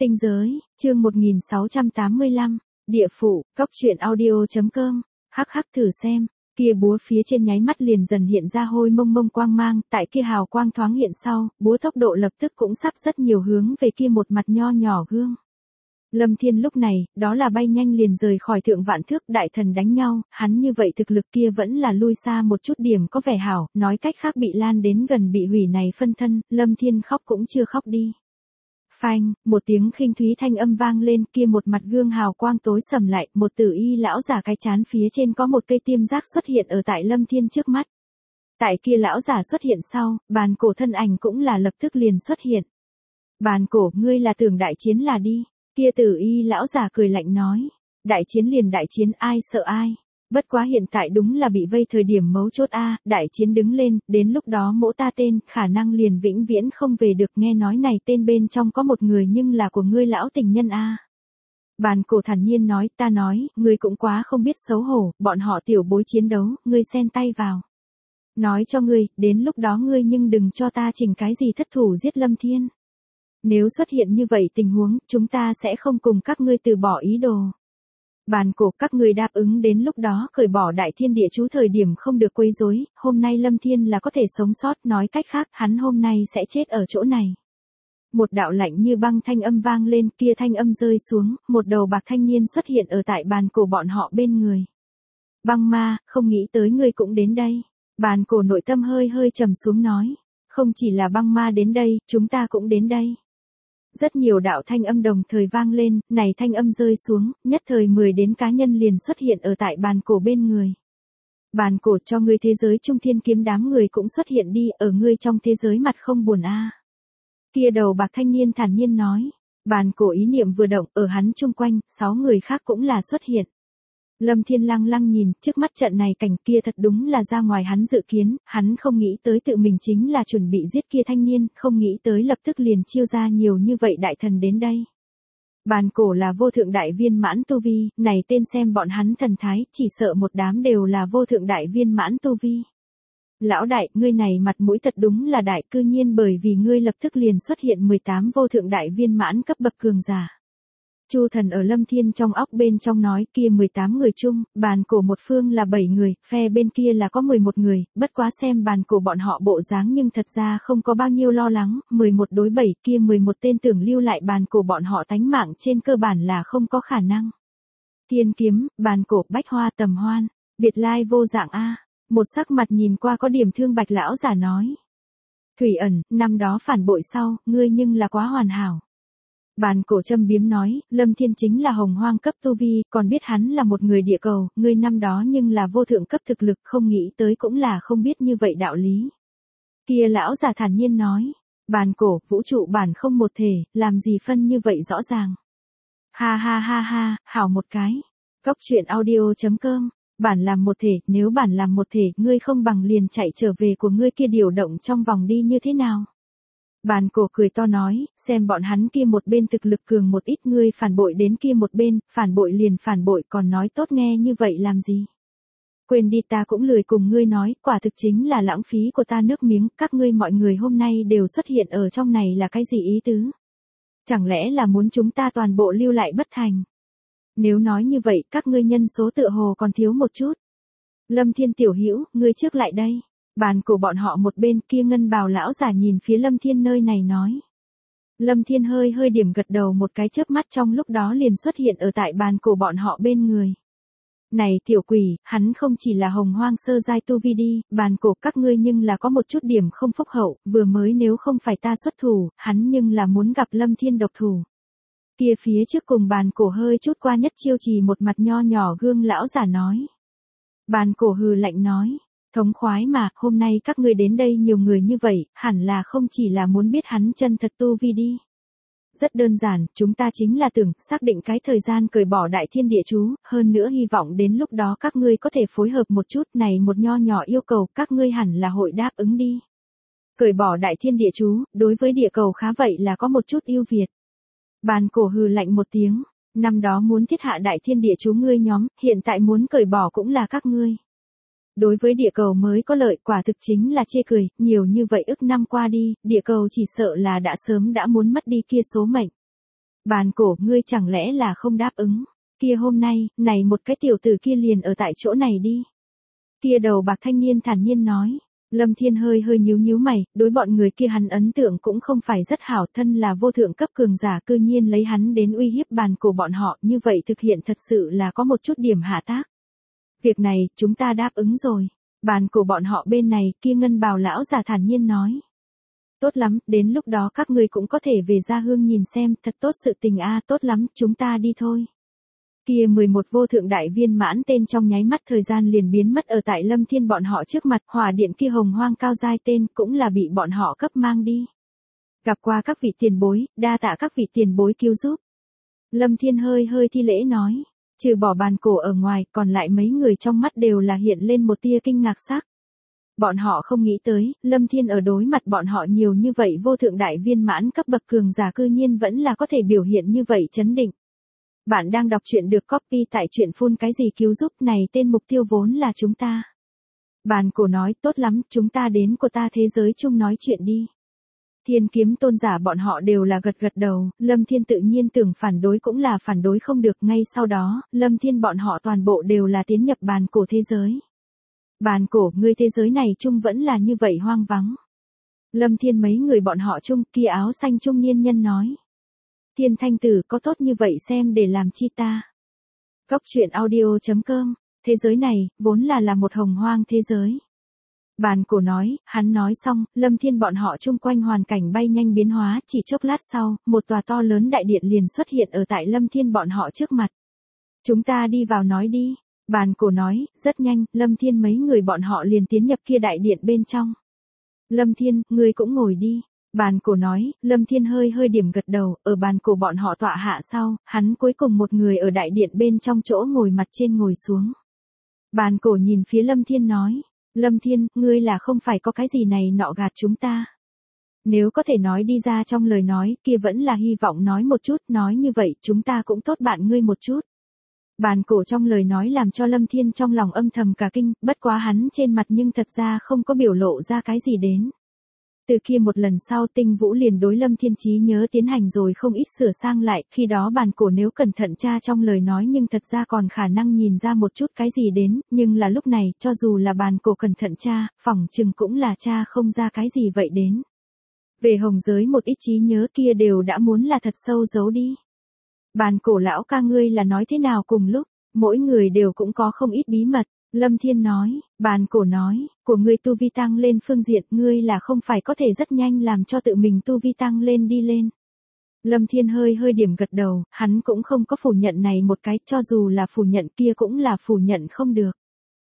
Tinh giới, chương 1685, địa phủ, cóc truyện audio.com, hắc hắc thử xem, kia búa phía trên nháy mắt liền dần hiện ra hôi mông mông quang mang, tại kia hào quang thoáng hiện sau, búa tốc độ lập tức cũng sắp rất nhiều hướng về kia một mặt nho nhỏ gương. Lâm Thiên lúc này, đó là bay nhanh liền rời khỏi thượng vạn thước đại thần đánh nhau, hắn như vậy thực lực kia vẫn là lui xa một chút điểm có vẻ hảo, nói cách khác bị lan đến gần bị hủy này phân thân, Lâm Thiên khóc cũng chưa khóc đi. Phanh, một tiếng khinh thúy thanh âm vang lên, kia một mặt gương hào quang tối sầm lại, một tử y lão giả cái chán phía trên có một cây tiêm giác xuất hiện ở tại Lâm Thiên trước mắt. Tại kia lão giả xuất hiện sau, bàn cổ thân ảnh cũng là lập tức liền xuất hiện. Bàn cổ, ngươi là tưởng đại chiến là đi. Kia tử y lão giả cười lạnh nói, đại chiến liền đại chiến, ai sợ ai, bất quá hiện tại đúng là bị vây thời điểm mấu chốt a, đại chiến đứng lên, đến lúc đó mỗ ta tên, khả năng liền vĩnh viễn không về được, nghe nói này tên bên trong có một người nhưng là của ngươi lão tình nhân a. Bàn cổ thản nhiên nói, ta nói, ngươi cũng quá không biết xấu hổ, bọn họ tiểu bối chiến đấu, ngươi xen tay vào. Nói cho ngươi, đến lúc đó ngươi nhưng đừng cho ta chỉnh cái gì thất thủ giết Lâm Thiên. Nếu xuất hiện như vậy tình huống, chúng ta sẽ không cùng các ngươi từ bỏ ý đồ. Bàn cổ, các ngươi đáp ứng đến lúc đó cởi bỏ đại thiên địa chú thời điểm không được quấy rối, hôm nay Lâm Thiên là có thể sống sót, nói cách khác, hắn hôm nay sẽ chết ở chỗ này. Một đạo lạnh như băng thanh âm vang lên, kia thanh âm rơi xuống, một đầu bạc thanh niên xuất hiện ở tại bàn cổ bọn họ bên người. Băng ma, không nghĩ tới ngươi cũng đến đây. Bàn cổ nội tâm hơi hơi trầm xuống nói, không chỉ là băng ma đến đây, chúng ta cũng đến đây. Rất nhiều đạo thanh âm đồng thời vang lên, này thanh âm rơi xuống, nhất thời 10 đến cá nhân liền xuất hiện ở tại bàn cổ bên người. Bàn cổ, cho ngươi thế giới trung thiên kiếm đám người cũng xuất hiện đi, ở ngươi trong thế giới mặt không buồn a. Kia đầu bạc thanh niên thản nhiên nói, bàn cổ ý niệm vừa động, ở hắn chung quanh, 6 người khác cũng là xuất hiện. Lâm Thiên lăng lăng nhìn, trước mắt trận này cảnh kia thật đúng là ra ngoài hắn dự kiến, hắn không nghĩ tới tự mình chính là chuẩn bị giết kia thanh niên, không nghĩ tới lập tức liền chiêu ra nhiều như vậy đại thần đến đây. Bàn cổ là vô thượng đại viên mãn tu vi, này tên xem bọn hắn thần thái, chỉ sợ một đám đều là vô thượng đại viên mãn tu vi. Lão đại, ngươi này mặt mũi thật đúng là đại, cư nhiên bởi vì ngươi lập tức liền xuất hiện 18 vô thượng đại viên mãn cấp bậc cường giả. Chu Thần ở Lâm Thiên trong óc bên trong nói, kia 18 người chung, bàn cổ một phương là 7 người, phe bên kia là có 11 người, bất quá xem bàn cổ bọn họ bộ dáng nhưng thật ra không có bao nhiêu lo lắng, 11 đối 7 kia 11 tên tưởng lưu lại bàn cổ bọn họ tánh mạng trên cơ bản là không có khả năng. Thiên kiếm, bàn cổ, bách hoa tầm hoan, biệt lai vô dạng a. Một sắc mặt nhìn qua có điểm thương bạch lão giả nói. Thủy ẩn, năm đó phản bội sau, ngươi nhưng là quá hoàn hảo. Bàn cổ châm biếm nói, Lâm Thiên chính là hồng hoang cấp tu vi, còn biết hắn là một người địa cầu, ngươi năm đó nhưng là vô thượng cấp thực lực, không nghĩ tới cũng là không biết như vậy đạo lý. Kia lão giả thản nhiên nói, bàn cổ, vũ trụ bản không một thể, làm gì phân như vậy rõ ràng. Ha ha ha ha, hảo một cái. Cóc truyện audio.com, bản làm một thể, nếu bản làm một thể, ngươi không bằng liền chạy trở về của ngươi kia điều động trong vòng đi như thế nào. Bàn cổ cười to nói, xem bọn hắn kia một bên thực lực cường một ít, ngươi phản bội đến kia một bên, phản bội liền phản bội, còn nói tốt nghe như vậy làm gì. Quên đi, ta cũng lười cùng ngươi nói, quả thực chính là lãng phí của ta nước miếng, các ngươi mọi người hôm nay đều xuất hiện ở trong này là cái gì ý tứ? Chẳng lẽ là muốn chúng ta toàn bộ lưu lại bất thành? Nếu nói như vậy, các ngươi nhân số tựa hồ còn thiếu một chút. Lâm Thiên tiểu hữu, ngươi trước lại đây. Bàn cổ bọn họ một bên kia ngân bào lão giả nhìn phía Lâm Thiên nơi này nói. Lâm Thiên hơi hơi điểm gật đầu một cái chớp mắt, trong lúc đó liền xuất hiện ở tại bàn cổ bọn họ bên người. Này tiểu quỷ, hắn không chỉ là hồng hoang sơ giai tu vi đi, bàn cổ các ngươi nhưng là có một chút điểm không phúc hậu, vừa mới nếu không phải ta xuất thủ, hắn nhưng là muốn gặp Lâm Thiên độc thủ. Kia phía trước cùng bàn cổ hơi chút qua nhất chiêu trì một mặt nho nhỏ gương lão giả nói. Bàn cổ hừ lạnh nói. Thống khoái mà, hôm nay các ngươi đến đây nhiều người như vậy, hẳn là không chỉ là muốn biết hắn chân thật tu vi đi. Rất đơn giản, chúng ta chính là tưởng xác định cái thời gian cởi bỏ đại thiên địa chú, hơn nữa hy vọng đến lúc đó các ngươi có thể phối hợp một chút, này một nho nhỏ yêu cầu, các ngươi hẳn là hội đáp ứng đi. Cởi bỏ đại thiên địa chú, đối với địa cầu khá vậy là có một chút ưu việt. Bàn cổ hừ lạnh một tiếng, năm đó muốn thiết hạ đại thiên địa chú ngươi nhóm, hiện tại muốn cởi bỏ cũng là các ngươi. Đối với địa cầu mới có lợi, quả thực chính là chê cười, nhiều như vậy ức năm qua đi, địa cầu chỉ sợ là đã sớm đã muốn mất đi kia số mệnh. Bàn cổ, ngươi chẳng lẽ là không đáp ứng? Kia hôm nay, này một cái tiểu tử kia liền ở tại chỗ này đi. Kia đầu bạc thanh niên thản nhiên nói. Lâm Thiên hơi hơi nhíu nhíu mày, đối bọn người kia hắn ấn tượng cũng không phải rất hảo, thân là vô thượng cấp cường giả cư nhiên lấy hắn đến uy hiếp bàn cổ bọn họ, như vậy thực hiện thật sự là có một chút điểm hạ tác. Việc này, chúng ta đáp ứng rồi. Bàn cổ bọn họ bên này, kia ngân bào lão giả thản nhiên nói. Tốt lắm, đến lúc đó các ngươi cũng có thể về gia hương nhìn xem, thật tốt sự tình a, tốt lắm, chúng ta đi thôi. Kia 11 vô thượng đại viên mãn tên trong nháy mắt thời gian liền biến mất ở tại Lâm Thiên bọn họ trước mặt, hỏa điện kia hồng hoang cao giai tên cũng là bị bọn họ cấp mang đi. Gặp qua các vị tiền bối, đa tạ các vị tiền bối cứu giúp. Lâm Thiên hơi hơi thi lễ nói, trừ bỏ bàn cổ ở ngoài, còn lại mấy người trong mắt đều là hiện lên một tia kinh ngạc sắc. Bọn họ không nghĩ tới, Lâm Thiên ở đối mặt bọn họ nhiều như vậy vô thượng đại viên mãn cấp bậc cường giả cư nhiên vẫn là có thể biểu hiện như vậy chấn định. Bạn đang đọc truyện được copy tại truyện phun cái gì cứu giúp này, tên mục tiêu vốn là chúng ta. Bàn cổ nói, tốt lắm, chúng ta đến của ta thế giới chung nói chuyện đi. Thiên kiếm tôn giả bọn họ đều là gật gật đầu, Lâm Thiên tự nhiên tưởng phản đối cũng là phản đối không được, ngay sau đó, Lâm Thiên bọn họ toàn bộ đều là tiến nhập bàn cổ thế giới. Bàn cổ, ngươi thế giới này chung vẫn là như vậy hoang vắng. Lâm Thiên mấy người bọn họ chung, kia áo xanh trung niên nhân nói. Thiên thanh tử, có tốt như vậy xem để làm chi ta. Cốc truyện audio.com, thế giới này, vốn là một hồng hoang thế giới. Bàn cổ nói, hắn nói xong, Lâm Thiên bọn họ chung quanh hoàn cảnh bay nhanh biến hóa, chỉ chốc lát sau, một tòa to lớn đại điện liền xuất hiện ở tại Lâm Thiên bọn họ trước mặt. Chúng ta đi vào nói đi. Bàn cổ nói, rất nhanh, Lâm Thiên mấy người bọn họ liền tiến nhập kia đại điện bên trong. Lâm Thiên, ngươi cũng ngồi đi. Bàn cổ nói, Lâm Thiên hơi hơi điểm gật đầu, ở bàn cổ bọn họ tọa hạ sau, hắn cuối cùng một người ở đại điện bên trong chỗ ngồi mặt trên ngồi xuống. Bàn cổ nhìn phía Lâm Thiên nói, Lâm Thiên, ngươi là không phải có cái gì này nọ gạt chúng ta. Nếu có thể nói đi ra trong lời nói, kia vẫn là hy vọng nói một chút, nói như vậy, chúng ta cũng tốt bạn ngươi một chút. Bàn cổ trong lời nói làm cho Lâm Thiên trong lòng âm thầm cả kinh, bất quá hắn trên mặt nhưng thật ra không có biểu lộ ra cái gì đến. Từ kia một lần sau Tinh Vũ liền đối Lâm Thiên trí nhớ tiến hành rồi không ít sửa sang lại, khi đó bàn cổ nếu cẩn thận tra trong lời nói nhưng thật ra còn khả năng nhìn ra một chút cái gì đến, nhưng là lúc này, cho dù là bàn cổ cẩn thận tra, phỏng chừng cũng là tra không ra cái gì vậy đến. Về hồng giới một ít trí nhớ kia đều đã muốn là thật sâu giấu đi. Bàn cổ lão ca ngươi là nói thế nào cùng lúc, mỗi người đều cũng có không ít bí mật. Lâm Thiên nói, bàn cổ nói, của ngươi tu vi tăng lên phương diện, ngươi là không phải có thể rất nhanh làm cho tự mình tu vi tăng lên đi lên. Lâm Thiên hơi hơi điểm gật đầu, hắn cũng không có phủ nhận này một cái, cho dù là phủ nhận kia cũng là phủ nhận không được.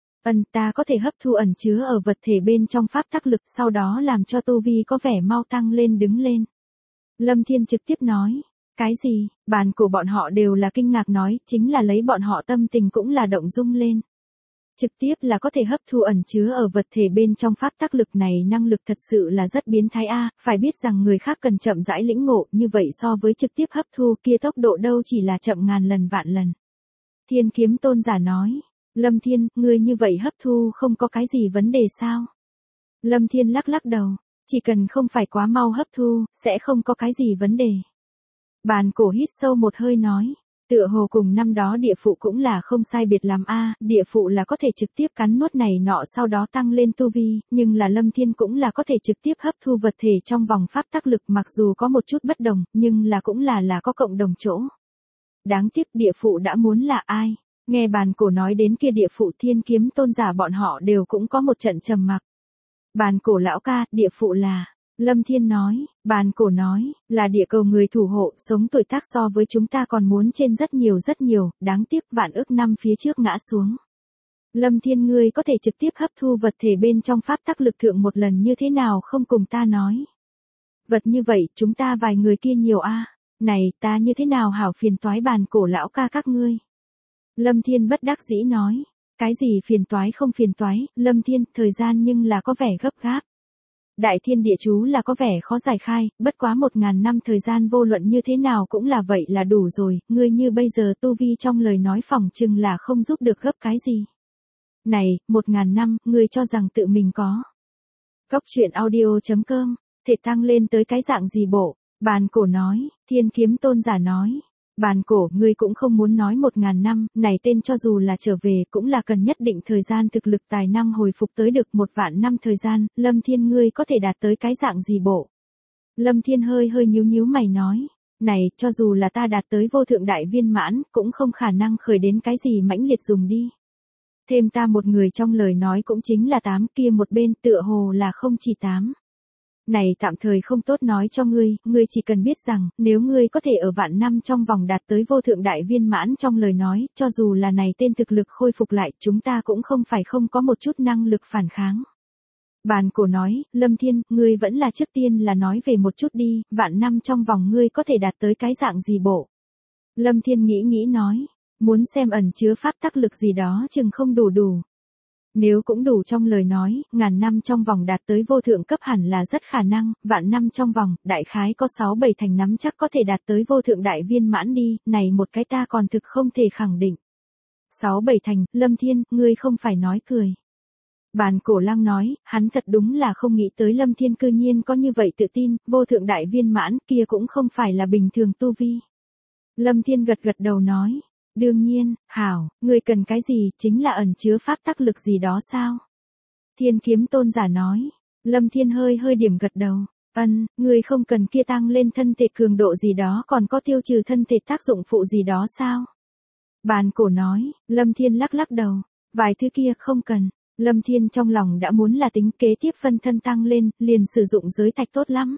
Ta có thể hấp thu ẩn chứa ở vật thể bên trong pháp tắc lực, sau đó làm cho tu vi có vẻ mau tăng lên đứng lên. Lâm Thiên trực tiếp nói. Cái gì? Bàn cổ bọn họ đều là kinh ngạc nói, chính là lấy bọn họ tâm tình cũng là động dung lên. Trực tiếp là có thể hấp thu ẩn chứa ở vật thể bên trong pháp tắc lực này, năng lực thật sự là rất biến thái a, phải biết rằng người khác cần chậm rãi lĩnh ngộ, như vậy so với trực tiếp hấp thu kia tốc độ đâu chỉ là chậm ngàn lần vạn lần. Thiên kiếm tôn giả nói, Lâm Thiên, ngươi như vậy hấp thu không có cái gì vấn đề sao? Lâm Thiên lắc lắc đầu, chỉ cần không phải quá mau hấp thu, sẽ không có cái gì vấn đề. Bàn cổ hít sâu một hơi nói, tựa hồ cùng năm đó địa phụ cũng là không sai biệt lắm a, địa phụ là có thể trực tiếp cắn nuốt này nọ sau đó tăng lên tu vi, nhưng là Lâm Thiên cũng là có thể trực tiếp hấp thu vật thể trong vòng pháp tắc lực, mặc dù có một chút bất đồng, nhưng là cũng là có cộng đồng chỗ. Đáng tiếc địa phụ đã muốn là ai? Nghe bàn cổ nói đến kia địa phụ, thiên kiếm tôn giả bọn họ đều cũng có một trận trầm mặc. Bàn cổ lão ca, địa phụ là... Lâm Thiên nói, bàn cổ nói, là địa cầu người thủ hộ, sống tuổi tác so với chúng ta còn muốn trên rất nhiều, đáng tiếc vạn ức năm phía trước ngã xuống. Lâm Thiên ngươi có thể trực tiếp hấp thu vật thể bên trong pháp tắc lực thượng một lần như thế nào không cùng ta nói. Vật như vậy, chúng ta vài người kia nhiều a, này, ta như thế nào hảo phiền toái bàn cổ lão ca các ngươi. Lâm Thiên bất đắc dĩ nói, cái gì phiền toái không phiền toái, Lâm Thiên, thời gian nhưng là có vẻ gấp gáp. Đại thiên địa chú là có vẻ khó giải khai, bất quá 1000 năm thời gian vô luận như thế nào cũng là vậy là đủ rồi, ngươi như bây giờ tu vi trong lời nói phỏng chừng là không giúp được gấp cái gì. Này, 1000 năm, ngươi cho rằng tự mình có. Cốc truyện audio.com, thể tăng lên tới cái dạng gì bộ, Bàn cổ nói, Thiên Kiếm Tôn giả nói. Bàn cổ, ngươi cũng không muốn nói 1000 năm, này tên cho dù là trở về cũng là cần nhất định thời gian thực lực tài năng hồi phục tới được 1.000 năm thời gian, Lâm Thiên ngươi có thể đạt tới cái dạng gì bộ? Lâm Thiên hơi hơi nhíu mày nói, này, cho dù là ta đạt tới vô thượng đại viên mãn, cũng không khả năng khởi đến cái gì mãnh liệt dùng đi. Thêm ta một người trong lời nói cũng chính là 8 kia một bên tựa hồ là không chỉ 8. Này tạm thời không tốt nói cho ngươi chỉ cần biết rằng, nếu ngươi có thể ở vạn năm trong vòng đạt tới vô thượng đại viên mãn trong lời nói, cho dù là này tên thực lực khôi phục lại, chúng ta cũng không phải không có một chút năng lực phản kháng. Bàn cổ nói, Lâm Thiên, ngươi vẫn là trước tiên là nói về một chút đi, vạn năm trong vòng ngươi có thể đạt tới cái dạng gì bộ. Lâm Thiên nghĩ nói, muốn xem ẩn chứa pháp tắc lực gì đó chừng không đủ. Nếu cũng đủ trong lời nói, 1000 năm trong vòng đạt tới vô thượng cấp hẳn là rất khả năng, vạn năm trong vòng, đại khái có 6-7 thành nắm chắc có thể đạt tới vô thượng đại viên mãn đi, này một cái ta còn thực không thể khẳng định. 6-7 thành, Lâm Thiên, ngươi không phải nói cười. Bàn cổ lăng nói, hắn thật đúng là không nghĩ tới Lâm Thiên cư nhiên có như vậy tự tin, vô thượng đại viên mãn kia cũng không phải là bình thường tu vi. Lâm Thiên gật đầu nói. Đương nhiên, hảo, ngươi cần cái gì, chính là ẩn chứa pháp tắc lực gì đó sao? Thiên Kiếm Tôn giả nói. Lâm Thiên hơi điểm gật đầu. Ngươi không cần kia tăng lên thân thể cường độ gì đó còn có tiêu trừ thân thể tác dụng phụ gì đó sao? Bàn cổ nói. Lâm Thiên lắc đầu. Vài thứ kia không cần. Lâm Thiên trong lòng đã muốn là tính kế tiếp phân thân tăng lên, liền sử dụng giới thạch tốt lắm.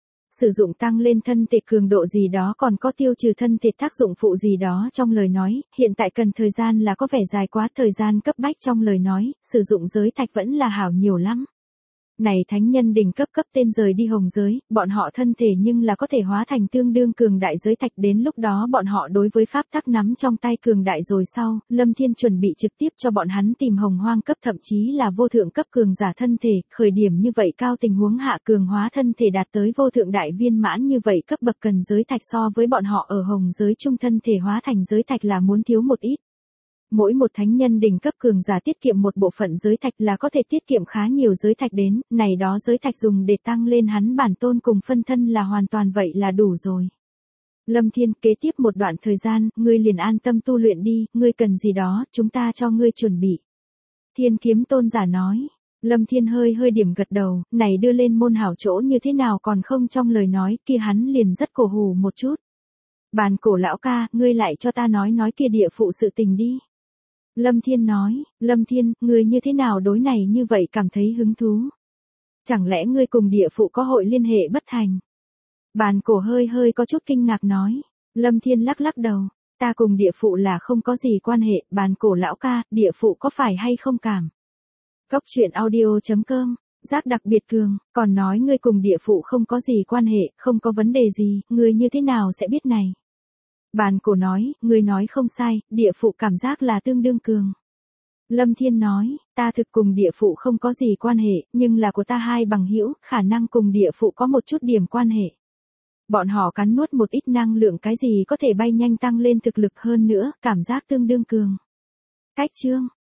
Sử dụng tăng lên thân thể cường độ gì đó còn có tiêu trừ thân thể tác dụng phụ gì đó trong lời nói, hiện tại cần thời gian là có vẻ dài quá, thời gian cấp bách trong lời nói, sử dụng giới thạch vẫn là hảo nhiều lắm. Này thánh nhân đỉnh cấp tên rời đi hồng giới, bọn họ thân thể nhưng là có thể hóa thành tương đương cường đại giới thạch, đến lúc đó bọn họ đối với pháp tắc nắm trong tay cường đại rồi sau, Lâm Thiên chuẩn bị trực tiếp cho bọn hắn tìm hồng hoang cấp thậm chí là vô thượng cấp cường giả thân thể, khởi điểm như vậy cao tình huống hạ cường hóa thân thể đạt tới vô thượng đại viên mãn như vậy cấp bậc cần giới thạch so với bọn họ ở hồng giới trung thân thể hóa thành giới thạch là muốn thiếu một ít. Mỗi một thánh nhân đỉnh cấp cường giả tiết kiệm một bộ phận giới thạch là có thể tiết kiệm khá nhiều giới thạch đến, này đó giới thạch dùng để tăng lên hắn bản tôn cùng phân thân là hoàn toàn vậy là đủ rồi. Lâm Thiên, kế tiếp một đoạn thời gian, ngươi liền an tâm tu luyện đi, ngươi cần gì đó, chúng ta cho ngươi chuẩn bị. Thiên Kiếm Tôn giả nói. Lâm Thiên hơi điểm gật đầu, này đưa lên môn hảo chỗ như thế nào còn không trong lời nói kia hắn liền rất cổ hủ một chút. Bàn cổ lão ca, ngươi lại cho ta nói kia địa phụ sự tình đi. Lâm Thiên nói, Lâm Thiên, ngươi như thế nào đối này như vậy cảm thấy hứng thú? Chẳng lẽ ngươi cùng địa phụ có hội liên hệ bất thành? Bàn cổ hơi có chút kinh ngạc nói. Lâm Thiên lắc đầu, ta cùng địa phụ là không có gì quan hệ, bàn cổ lão ca, địa phụ có phải hay không cảm? Cốc truyện audio.com, giác đặc biệt cường, còn nói ngươi cùng địa phụ không có gì quan hệ, không có vấn đề gì, ngươi như thế nào sẽ biết này? Bàn cổ nói, ngươi nói không sai, địa phụ cảm giác là tương đương cường. Lâm Thiên nói, ta thực cùng địa phụ không có gì quan hệ, nhưng là của ta hai bằng hữu, khả năng cùng địa phụ có một chút điểm quan hệ. Bọn họ cắn nuốt một ít năng lượng cái gì có thể bay nhanh tăng lên thực lực hơn nữa, cảm giác tương đương cường. Cách chương.